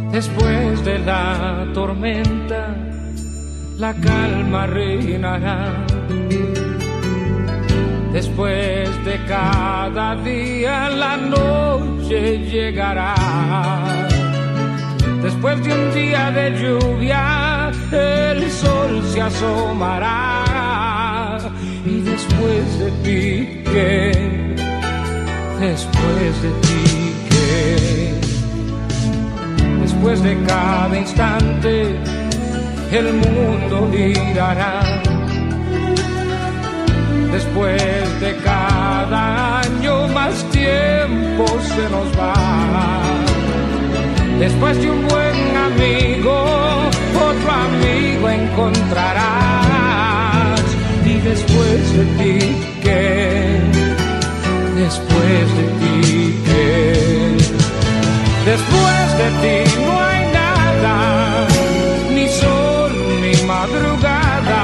Después de la tormenta, la calma reinará. Después de cada día, la noche llegará. Después de un día de lluvia, el sol se asomará. Y después de ti, ¿qué? Después de ti, ¿qué? Después de cada instante, el mundo girará. Después de cada año, más tiempo se nos va. Después de un buen amigo, otro amigo encontrarás. Y después de ti, ¿qué? Después de ti, ¿qué? Después de ti no hay nada, ni sol, ni madrugada,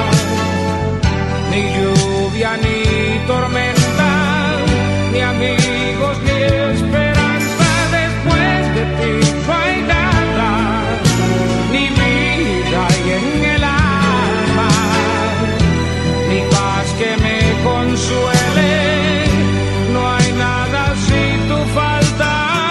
ni lluvia, ni tormenta, ni amigos, ni esperanza. Después de ti no hay nada, ni vida hay en el alma, ni paz que me consuele. No hay nada si tú faltas.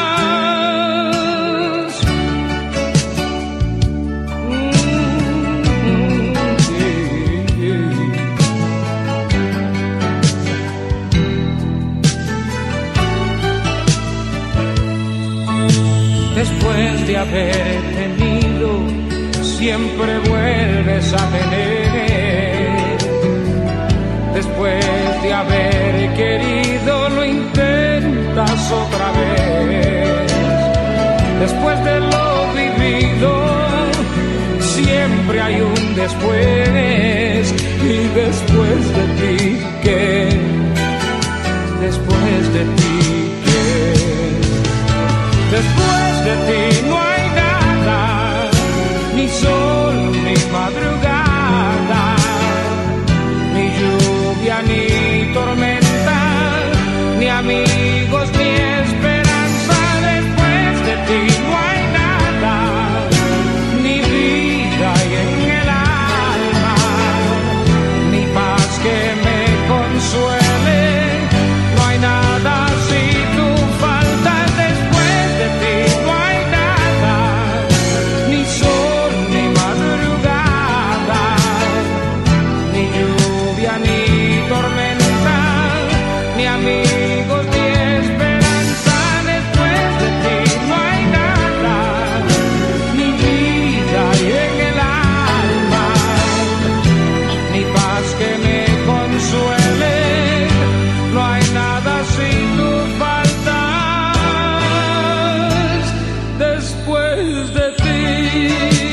Después de haber tenido, siempre vuelves a tener. Después de haber querido, lo intentas otra vez. Después de lo vivido, siempre hay un después. Y después de ti, ¿qué? Después de ti, ¿qué? Después de ti no hay nada, ni sol, ni madrugada, ni lluvia, ni tormenta, ni amigos, ni esperanza. Después de ti no hay nada, ni vida hay en el alma, ni paz que me consuele. No hay nada si tú faltas. Después de ti no hay nada, ni sol, ni madrugada, ni lluvia, ni tormenta, ni amigos, ni esperanza. Después de ti no hay nada, ni vida hay en el alma, ni paz que me consuele. No hay nada si tú faltas. Después de ti.